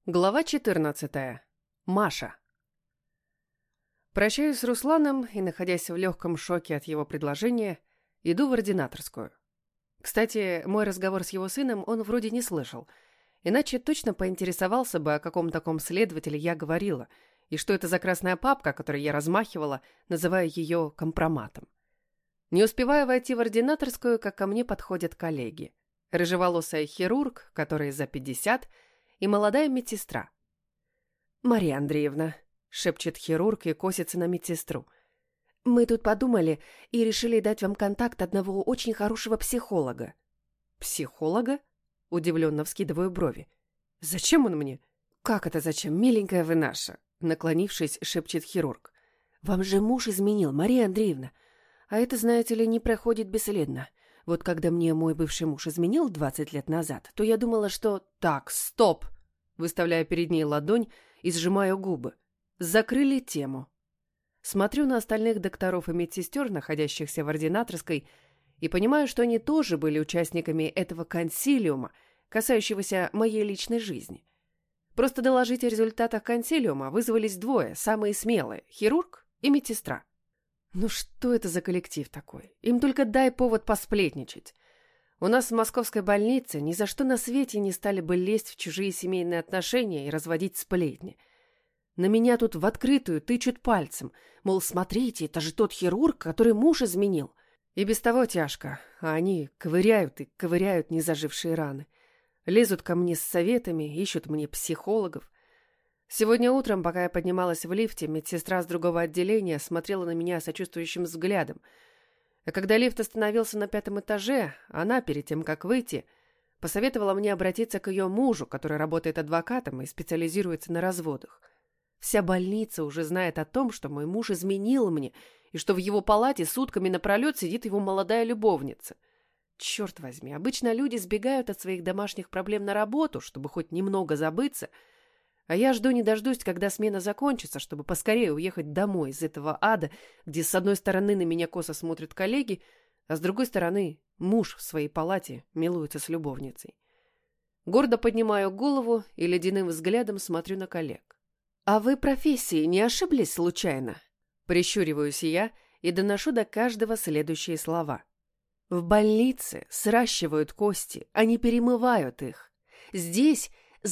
Глава 14. Маша. Прощаюсь с Русланом и, находясь в легком шоке от его предложения, иду в ординаторскую. Кстати, мой разговор с его сыном он вроде не слышал, иначе точно поинтересовался бы, о каком таком следователе я говорила, и что это за красная папка, которой я размахивала, называя ее компроматом. Не успеваю войти в ординаторскую, как ко мне подходят коллеги. Рыжеволосая хирург, которой за 50, и молодая медсестра. «Мария Андреевна», — шепчет хирург и косится на медсестру, «мы тут подумали и решили дать вам контакт одного очень хорошего психолога». «Психолога?» — удивленно вскидываю брови. «Зачем он мне?» «Как это зачем, миленькая вы наша?» — наклонившись, шепчет хирург. «Вам же муж изменил, Мария Андреевна. А это, знаете ли, не проходит бесследно. Вот когда мне мой бывший муж изменил 20 лет назад, то я думала, что... Так, стоп!» Выставляю перед ней ладонь и сжимаю губы. Закрыли тему. Смотрю на остальных докторов и медсестер, находящихся в ординаторской, и понимаю, что они тоже были участниками этого консилиума, касающегося моей личной жизни. Просто доложить о результатах консилиума вызвались двое, самые смелые — хирург и медсестра. Ну что это за коллектив такой? Им только дай повод посплетничать. У нас в московской больнице ни за что на свете не стали бы лезть в чужие семейные отношения и разводить сплетни. На меня тут в открытую тычут пальцем, мол, смотрите, это же тот хирург, который муж изменил. И без того тяжко, а они ковыряют и ковыряют незажившие раны. Лезут ко мне с советами, ищут мне психологов. Сегодня утром, пока я поднималась в лифте, медсестра с другого отделения смотрела на меня сочувствующим взглядом. А когда лифт остановился на 5-м этаже, она, перед тем, как выйти, посоветовала мне обратиться к ее мужу, который работает адвокатом и специализируется на разводах. Вся больница уже знает о том, что мой муж изменил мне, и что в его палате сутками напролет сидит его молодая любовница. Черт возьми, обычно люди сбегают от своих домашних проблем на работу, чтобы хоть немного забыться, а я жду не дождусь, когда смена закончится, чтобы поскорее уехать домой из этого ада, где с одной стороны на меня косо смотрят коллеги, а с другой стороны муж в своей палате милуется с любовницей. Гордо поднимаю голову и ледяным взглядом смотрю на коллег. «А вы профессии не ошиблись случайно?» Прищуриваюсь я и доношу до каждого следующие слова. «В больнице сращивают кости, а не перемывают их. Здесь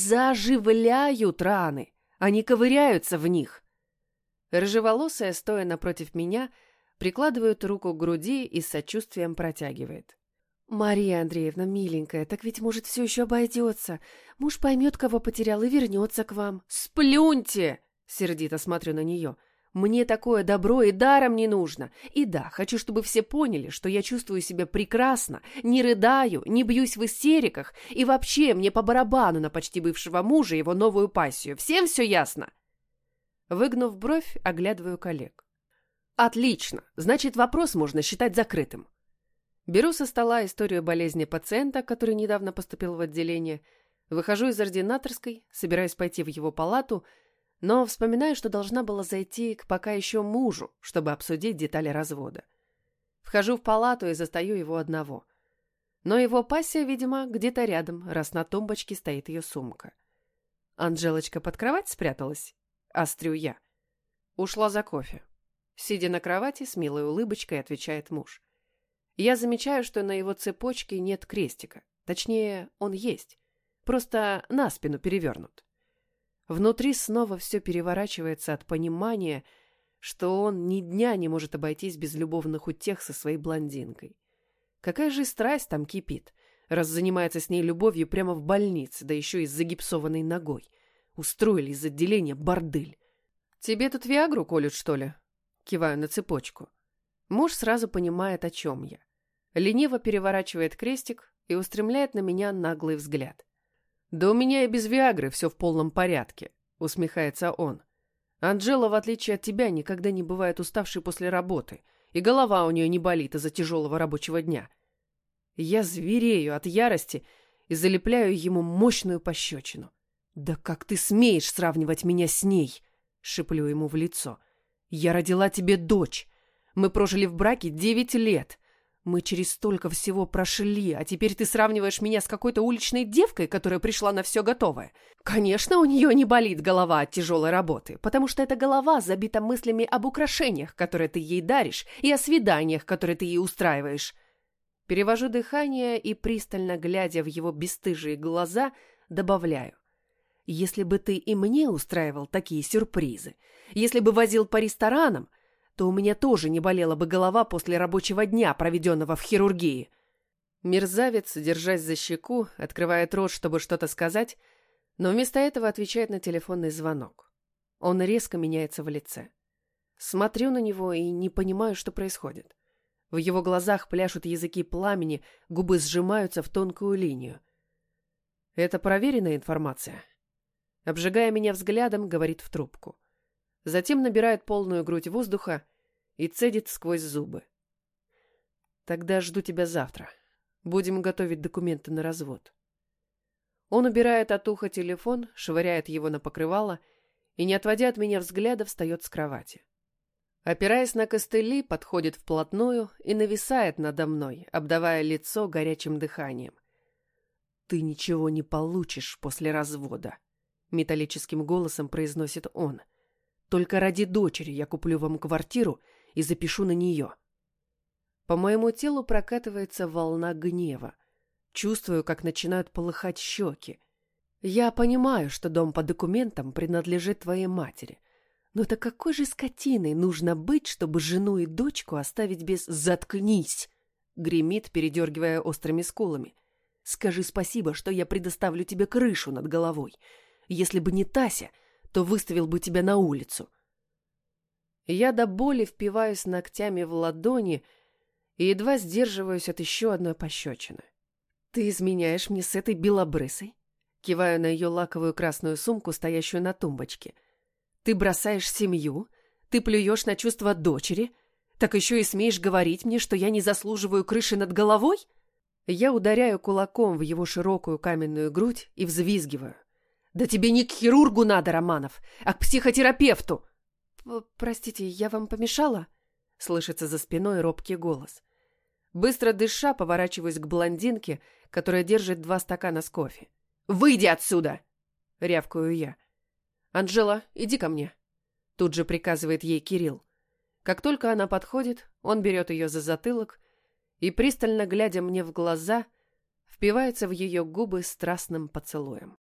заживляют раны, а не ковыряются в них». Рыжеволосая, стоя напротив меня, прикладывает руку к груди и с сочувствием протягивает. «Мария Андреевна, миленькая, так ведь, может, все еще обойдется. Муж поймет, кого потерял, и вернется к вам». «Сплюньте!» — сердито смотрю на нее. «Мне такое добро и даром не нужно. И да, хочу, чтобы все поняли, что я чувствую себя прекрасно, не рыдаю, не бьюсь в истериках, и вообще мне по барабану на почти бывшего мужа и его новую пассию. Всем все ясно?» Выгнув бровь, оглядываю коллег. «Отлично! Значит, вопрос можно считать закрытым». Беру со стола историю болезни пациента, который недавно поступил в отделение, выхожу из ординаторской, собираюсь пойти в его палату, но вспоминаю, что должна была зайти к пока еще мужу, чтобы обсудить детали развода. Вхожу в палату и застаю его одного. Но его пассия, видимо, где-то рядом, раз на тумбочке стоит ее сумка. «Анжелочка под кровать спряталась?» — острю я. «Ушла за кофе». Сидя на кровати, с милой улыбочкой отвечает муж. Я замечаю, что на его цепочке нет крестика. Точнее, он есть. Просто на спину перевернут. Внутри снова все переворачивается от понимания, что он ни дня не может обойтись без любовных утех со своей блондинкой. Какая же страсть там кипит, раз занимается с ней любовью прямо в больнице, да еще и с загипсованной ногой. Устроили из отделения бордель. «Тебе тут виагру колют, что ли?» Киваю на цепочку. Муж сразу понимает, о чем я. Лениво переворачивает крестик и устремляет на меня наглый взгляд. «Да у меня и без виагры все в полном порядке», — усмехается он. «Анжела, в отличие от тебя, никогда не бывает уставшей после работы, и голова у нее не болит из-за тяжелого рабочего дня». Я зверею от ярости и залепляю ему мощную пощечину. «Да как ты смеешь сравнивать меня с ней?» — шиплю ему в лицо. «Я родила тебе дочь. Мы прожили в браке 9 лет. Мы через столько всего прошли, а теперь ты сравниваешь меня с какой-то уличной девкой, которая пришла на все готовое. Конечно, у нее не болит голова от тяжелой работы, потому что эта голова забита мыслями об украшениях, которые ты ей даришь, и о свиданиях, которые ты ей устраиваешь. Перевожу дыхание и, пристально глядя в его бесстыжие глаза, добавляю. Если бы ты и мне устраивал такие сюрпризы, если бы возил по ресторанам, то у меня тоже не болела бы голова после рабочего дня, проведенного в хирургии. Мерзавец, держась за щеку, открывает рот, чтобы что-то сказать, но вместо этого отвечает на телефонный звонок. Он резко меняется в лице. Смотрю на него и не понимаю, что происходит. В его глазах пляшут языки пламени, губы сжимаются в тонкую линию. Это проверенная информация. Обжигая меня взглядом, говорит в трубку. Затем набирает полную грудь воздуха и цедит сквозь зубы. Тогда жду тебя завтра. Будем готовить документы на развод. Он убирает от уха телефон, швыряет его на покрывало и, не отводя от меня взгляда, встает с кровати. Опираясь на костыли, подходит вплотную и нависает надо мной, обдавая лицо горячим дыханием. «Ты ничего не получишь после развода», — металлическим голосом произносит он. «Только ради дочери я куплю вам квартиру и запишу на нее». По моему телу прокатывается волна гнева. Чувствую, как начинают полыхать щеки. Я понимаю, что дом по документам принадлежит твоей матери. Но это какой же скотиной нужно быть, чтобы жену и дочку оставить без «заткнись», — гремит, передергивая острыми скулами. «Скажи спасибо, что я предоставлю тебе крышу над головой. Если бы не Тася, то выставил бы тебя на улицу». Я до боли впиваюсь ногтями в ладони и едва сдерживаюсь от еще одной пощечины. «Ты изменяешь мне с этой белобрысой?» Киваю на ее лаковую красную сумку, стоящую на тумбочке. «Ты бросаешь семью? Ты плюешь на чувства дочери? Так еще и смеешь говорить мне, что я не заслуживаю крыши над головой?» Я ударяю кулаком в его широкую каменную грудь и взвизгиваю. «Да тебе не к хирургу надо, Романов, а к психотерапевту!» «Простите, я вам помешала?» Слышится за спиной робкий голос. Быстро дыша, поворачиваюсь к блондинке, которая держит 2 стакана с кофе. «Выйди отсюда!» — рявкаю я. «Анжела, иди ко мне!» — тут же приказывает ей Кирилл. Как только она подходит, он берет ее за затылок и, пристально глядя мне в глаза, впивается в ее губы страстным поцелуем.